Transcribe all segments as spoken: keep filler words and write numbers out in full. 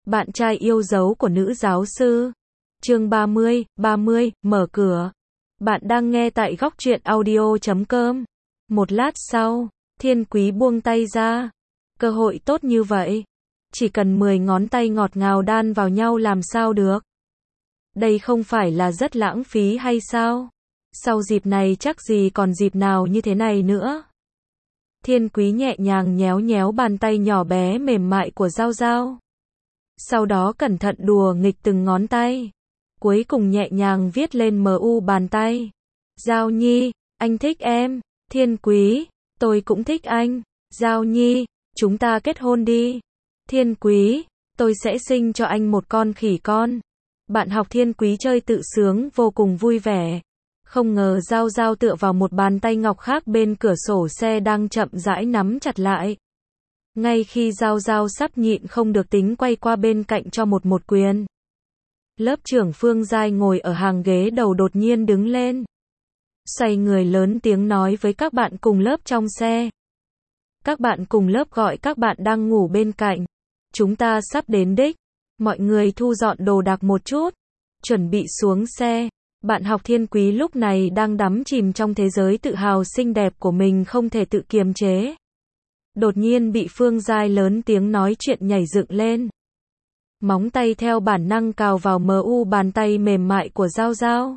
Bạn trai yêu dấu của nữ giáo sư. Chương ba mươi, ba mươi, mở cửa. Bạn đang nghe tại góc truyện audio chấm com. Một lát sau, Thiên Quý buông tay ra. Cơ hội tốt như vậy, chỉ cần mười ngón tay ngọt ngào đan vào nhau làm sao được. Đây không phải là rất lãng phí hay sao? Sau dịp này chắc gì còn dịp nào như thế này nữa. Thiên Quý nhẹ nhàng nhéo nhéo bàn tay nhỏ bé mềm mại của Giao Giao. Sau đó cẩn thận đùa nghịch từng ngón tay. Cuối cùng nhẹ nhàng viết lên em u bàn tay. Giao Nhi, anh thích em. Thiên Quý, tôi cũng thích anh. Giao Nhi, chúng ta kết hôn đi. Thiên Quý, tôi sẽ sinh cho anh một con khỉ con. Bạn học Thiên Quý chơi tự sướng vô cùng vui vẻ. Không ngờ Giao Giao tựa vào một bàn tay ngọc khác bên cửa sổ xe đang chậm rãi nắm chặt lại. Ngay khi Giao Giao sắp nhịn không được tính quay qua bên cạnh cho một một quyền. Lớp trưởng Phương Giai ngồi ở hàng ghế đầu đột nhiên đứng lên. Xoay người lớn tiếng nói với các bạn cùng lớp trong xe. Các bạn cùng lớp gọi các bạn đang ngủ bên cạnh. Chúng ta sắp đến đích. Mọi người thu dọn đồ đạc một chút. Chuẩn bị xuống xe. Bạn học Thiên Quý lúc này đang đắm chìm trong thế giới tự hào xinh đẹp của mình không thể tự kiềm chế. Đột nhiên bị Phương Giai lớn tiếng nói chuyện nhảy dựng lên. Móng tay theo bản năng cào vào em u bàn tay mềm mại của Giao Giao.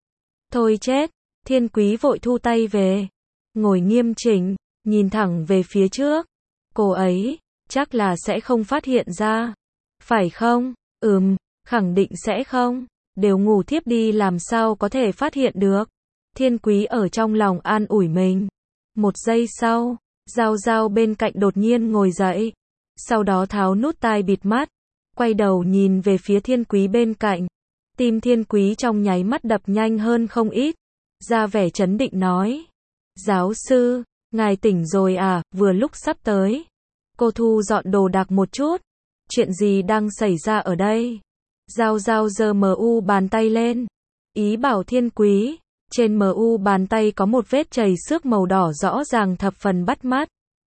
Thôi chết, Thiên Quý vội thu tay về. Ngồi nghiêm chỉnh, nhìn thẳng về phía trước. Cô ấy, chắc là sẽ không phát hiện ra. Phải không? Ừm, khẳng định sẽ không. Đều ngủ thiếp đi làm sao có thể phát hiện được. Thiên Quý ở trong lòng an ủi mình. Một giây sau, Giao Giao bên cạnh đột nhiên ngồi dậy. Sau đó tháo nút tai bịt mắt. Quay đầu nhìn về phía Thiên Quý bên cạnh. Tim Thiên Quý trong nháy mắt đập nhanh hơn không ít. Ra vẻ trấn định nói. Giáo sư, ngài tỉnh rồi à, vừa lúc sắp tới. Cô thu dọn đồ đạc một chút. Chuyện gì đang xảy ra ở đây? Giao Giao giơ em u bàn tay lên. Ý bảo Thiên Quý. Trên em u bàn tay có một vết chày xước màu đỏ rõ ràng thập phần bắt mắt.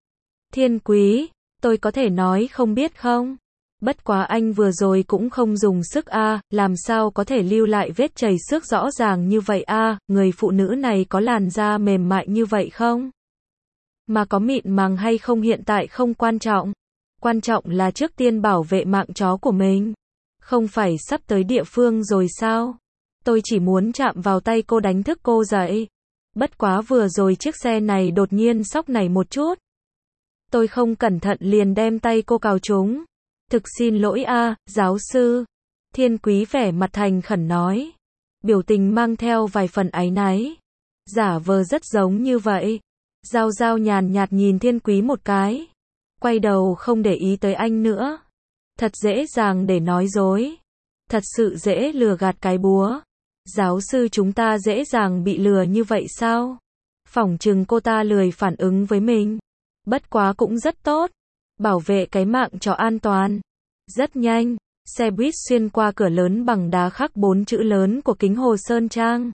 Thiên Quý, tôi có thể nói không biết không? Bất quá anh vừa rồi cũng không dùng sức a, à, làm sao có thể lưu lại vết chày xước rõ ràng như vậy a, à, người phụ nữ này có làn da mềm mại như vậy không? Mà có mịn màng hay không hiện tại không quan trọng. Quan trọng là trước tiên bảo vệ mạng chó của mình. Không phải sắp tới địa phương rồi sao? Tôi chỉ muốn chạm vào tay cô đánh thức cô dậy. Bất quá vừa rồi chiếc xe này đột nhiên sóc nảy một chút. Tôi không cẩn thận liền đem tay cô cào trúng. Thực xin lỗi a, à, giáo sư. Thiên Quý vẻ mặt thành khẩn nói. Biểu tình mang theo vài phần áy náy. Giả vờ rất giống như vậy. Giao Giao nhàn nhạt nhìn Thiên Quý một cái. Quay đầu không để ý tới anh nữa. Thật dễ dàng để nói dối. Thật sự dễ lừa gạt cái búa. Giáo sư chúng ta dễ dàng bị lừa như vậy sao? Phỏng chừng cô ta lười phản ứng với mình. Bất quá cũng rất tốt. Bảo vệ cái mạng cho an toàn. Rất nhanh, xe buýt xuyên qua cửa lớn bằng đá khắc bốn chữ lớn của kính hồ Sơn Trang.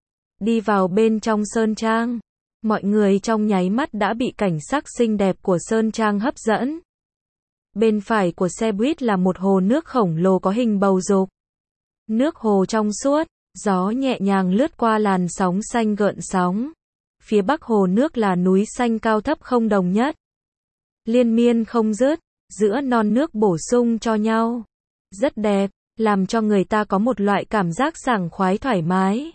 Đi vào bên trong Sơn Trang. Mọi người trong nháy mắt đã bị cảnh sắc xinh đẹp của Sơn Trang hấp dẫn. Bên phải của xe buýt là một hồ nước khổng lồ có hình bầu dục. Nước hồ trong suốt, gió nhẹ nhàng lướt qua làn sóng xanh gợn sóng. Phía bắc hồ nước là núi xanh cao thấp không đồng nhất. Liên miên không dứt, giữa non nước bổ sung cho nhau. Rất đẹp, làm cho người ta có một loại cảm giác sảng khoái thoải mái.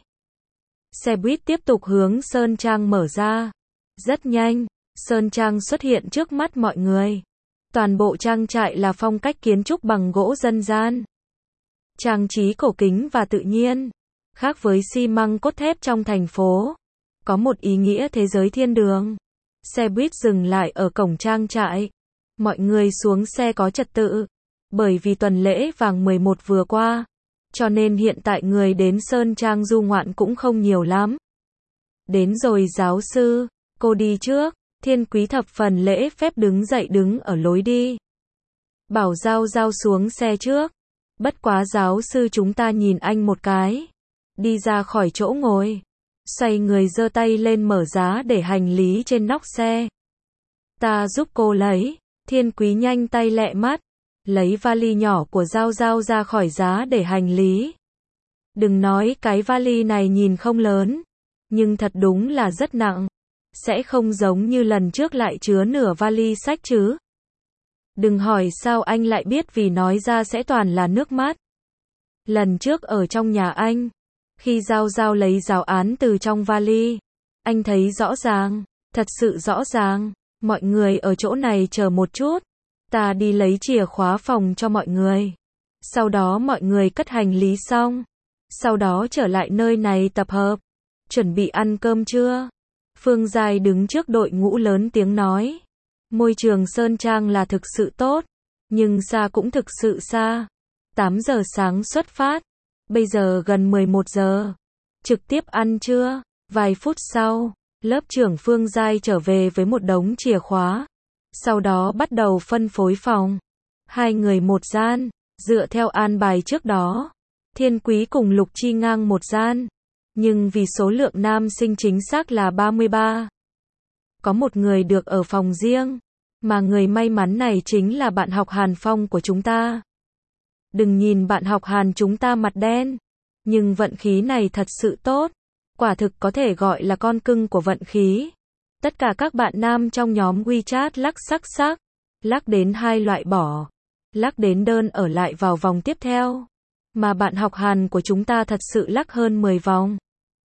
Xe buýt tiếp tục hướng Sơn Trang mở ra. Rất nhanh, Sơn Trang xuất hiện trước mắt mọi người. Toàn bộ trang trại là phong cách kiến trúc bằng gỗ dân gian. Trang trí cổ kính và tự nhiên. Khác với xi măng cốt thép trong thành phố. Có một ý nghĩa thế giới thiên đường. Xe buýt dừng lại ở cổng trang trại. Mọi người xuống xe có trật tự. Bởi vì tuần lễ vàng mười một vừa qua. Cho nên hiện tại người đến Sơn Trang du ngoạn cũng không nhiều lắm. Đến rồi giáo sư, cô đi trước. Thiên Quý thập phần lễ phép đứng dậy đứng ở lối đi. Bảo Giao Giao xuống xe trước. Bất quá giáo sư chúng ta nhìn anh một cái. Đi ra khỏi chỗ ngồi. Xoay người giơ tay lên mở giá để hành lý trên nóc xe. Ta giúp cô lấy. Thiên Quý nhanh tay lẹ mắt. lấy vali nhỏ của Giao Giao ra khỏi giá để hành lý. Đừng nói cái vali này nhìn không lớn, nhưng thật đúng là rất nặng. Sẽ không giống như lần trước lại chứa nửa vali sách chứ. Đừng hỏi sao anh lại biết, vì nói ra sẽ toàn là nước mắt. Lần trước ở trong nhà anh, khi Giao Giao lấy giáo án từ trong vali, anh thấy rõ ràng, thật sự rõ ràng. Mọi người ở chỗ này chờ một chút, ta đi lấy chìa khóa phòng cho mọi người. Sau đó mọi người cất hành lý xong, sau đó trở lại nơi này tập hợp. Chuẩn bị ăn cơm chưa? Phương Giai đứng trước đội ngũ lớn tiếng nói. Môi trường Sơn Trang là thực sự tốt, nhưng xa cũng thực sự xa. tám giờ sáng xuất phát, bây giờ gần mười một giờ. Trực tiếp ăn trưa. Vài phút sau, lớp trưởng Phương Giai trở về với một đống chìa khóa. Sau đó bắt đầu phân phối phòng. Hai người một gian, dựa theo an bài trước đó. Thiên Quý cùng Lục Chi Ngang một gian. Nhưng vì số lượng nam sinh chính xác là ba mươi ba. Có một người được ở phòng riêng. Mà người may mắn này chính là bạn học Hàn Phong của chúng ta. Đừng nhìn bạn học Hàn chúng ta mặt đen, nhưng vận khí này thật sự tốt. Quả thực có thể gọi là con cưng của vận khí. Tất cả các bạn nam trong nhóm WeChat lắc sắc sắc. Lắc đến hai loại bỏ. Lắc đến đơn ở lại vào vòng tiếp theo. Mà bạn học Hàn của chúng ta thật sự lắc hơn mười vòng.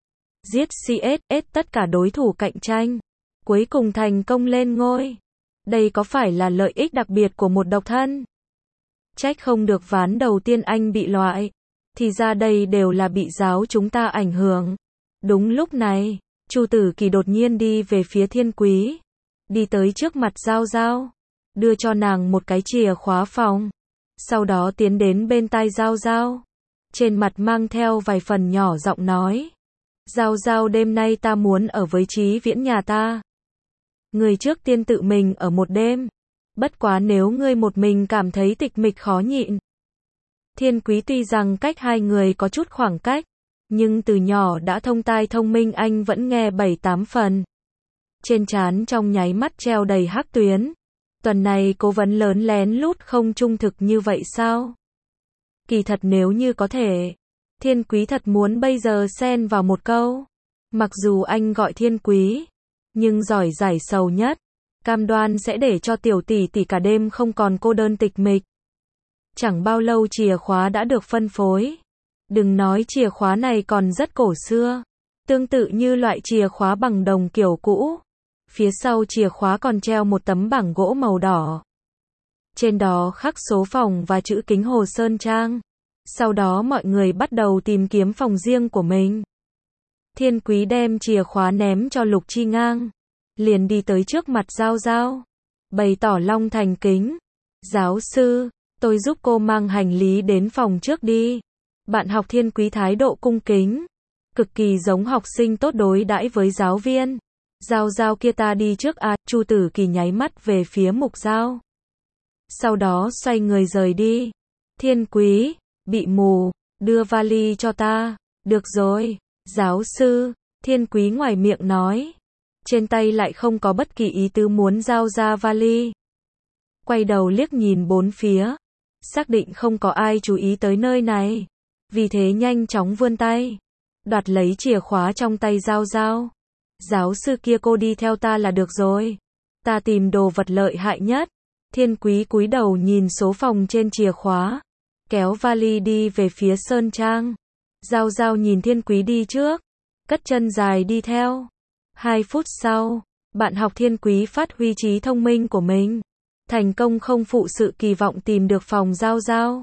Giết xê ét ét tất cả đối thủ cạnh tranh. Cuối cùng thành công lên ngôi. Đây có phải là lợi ích đặc biệt của một độc thân? Trách không được ván đầu tiên anh bị loại. Thì ra đây đều là bị giáo chúng ta ảnh hưởng. Đúng lúc này, Chu Tử Kỳ đột nhiên đi về phía Thiên Quý. Đi tới trước mặt Giao Giao. Đưa cho nàng một cái chìa khóa phòng. Sau đó tiến đến bên tai Giao Giao. Trên mặt mang theo vài phần nhỏ giọng nói. Giao Giao, đêm nay ta muốn ở với Chí Viễn nhà ta. Người trước tiên tự mình ở một đêm. Bất quá nếu ngươi một mình cảm thấy tịch mịch khó nhịn. Thiên Quý tuy rằng cách hai người có chút khoảng cách, nhưng từ nhỏ đã thông tai thông minh, anh vẫn nghe bảy tám phần. Trên trán trong nháy mắt treo đầy hắc tuyến. Tuần này cố vấn lớn lén lút không trung thực như vậy sao? Kỳ thật nếu như có thể, Thiên Quý thật muốn bây giờ xen vào một câu. Mặc dù anh gọi Thiên Quý, nhưng giỏi giải sầu nhất. Cam đoan sẽ để cho tiểu tỷ tỷ cả đêm không còn cô đơn tịch mịch. Chẳng bao lâu chìa khóa đã được phân phối. Đừng nói chìa khóa này còn rất cổ xưa. Tương tự như loại chìa khóa bằng đồng kiểu cũ. Phía sau chìa khóa còn treo một tấm bảng gỗ màu đỏ. Trên đó khắc số phòng và chữ kính Hồ Sơn Trang. Sau đó mọi người bắt đầu tìm kiếm phòng riêng của mình. Thiên Quý đem chìa khóa ném cho Lục Chi Ngang. Liền đi tới trước mặt Giao Giao. Bày tỏ lòng thành kính. Giáo sư, tôi giúp cô mang hành lý đến phòng trước đi. Bạn học Thiên Quý thái độ cung kính. Cực kỳ giống học sinh tốt đối đãi với giáo viên. Giao Giao kia ta đi trước à, Chu Tử Kỳ nháy mắt về phía Mục Giao. Sau đó xoay người rời đi. Thiên Quý, bị mù, đưa vali cho ta. Được rồi, giáo sư, Thiên Quý ngoài miệng nói. Trên tay lại không có bất kỳ ý tứ muốn giao ra vali. Quay đầu liếc nhìn bốn phía. Xác định không có ai chú ý tới nơi này. Vì thế nhanh chóng vươn tay. Đoạt lấy chìa khóa trong tay Giao Giao. Giáo sư kia cô đi theo ta là được rồi. Ta tìm đồ vật lợi hại nhất. Thiên Quý cúi đầu nhìn số phòng trên chìa khóa. Kéo vali đi về phía Sơn Trang. Giao Giao nhìn Thiên Quý đi trước. Cất chân dài đi theo. Hai phút sau, bạn học Thiên Quý phát huy trí thông minh của mình. Thành công không phụ sự kỳ vọng tìm được phòng Giao Giao.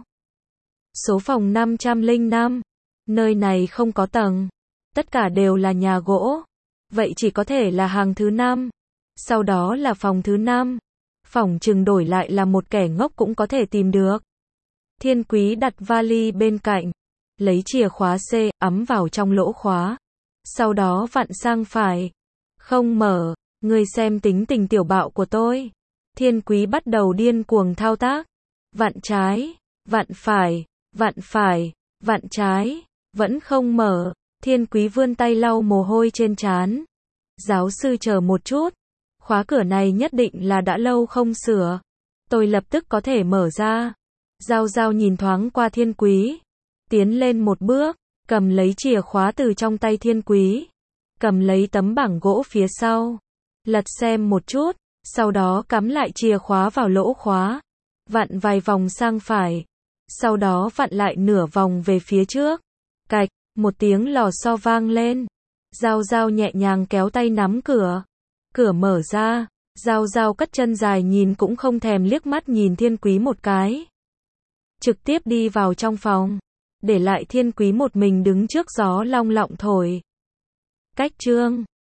Số phòng năm trăm lẻ năm. Nơi này không có tầng. Tất cả đều là nhà gỗ. Vậy chỉ có thể là hàng thứ năm. Sau đó là phòng thứ năm. Phỏng chừng đổi lại là một kẻ ngốc cũng có thể tìm được. Thiên Quý đặt vali bên cạnh. Lấy chìa khóa C, ắm vào trong lỗ khóa. Sau đó vặn sang phải. Không mở. Ngươi xem tính tình tiểu bạo của tôi. Thiên Quý bắt đầu điên cuồng thao tác. Vặn trái. Vặn phải. Vặn phải. Vặn trái. Vẫn không mở. Thiên Quý vươn tay lau mồ hôi trên trán. Giáo sư chờ một chút. Khóa cửa này nhất định là đã lâu không sửa. Tôi lập tức có thể mở ra. Giao Giao nhìn thoáng qua Thiên Quý, tiến lên một bước, cầm lấy chìa khóa từ trong tay Thiên Quý, cầm lấy tấm bảng gỗ phía sau, lật xem một chút, sau đó cắm lại chìa khóa vào lỗ khóa, vặn vài vòng sang phải, sau đó vặn lại nửa vòng về phía trước. Cạch, một tiếng lò xo vang lên. Giao Giao nhẹ nhàng kéo tay nắm cửa. Cửa mở ra, Giao Giao cất chân dài nhìn cũng không thèm liếc mắt nhìn Thiên Quý một cái. Trực tiếp đi vào trong phòng, để lại Thiên Quý một mình đứng trước gió long lọng thổi. Cách chương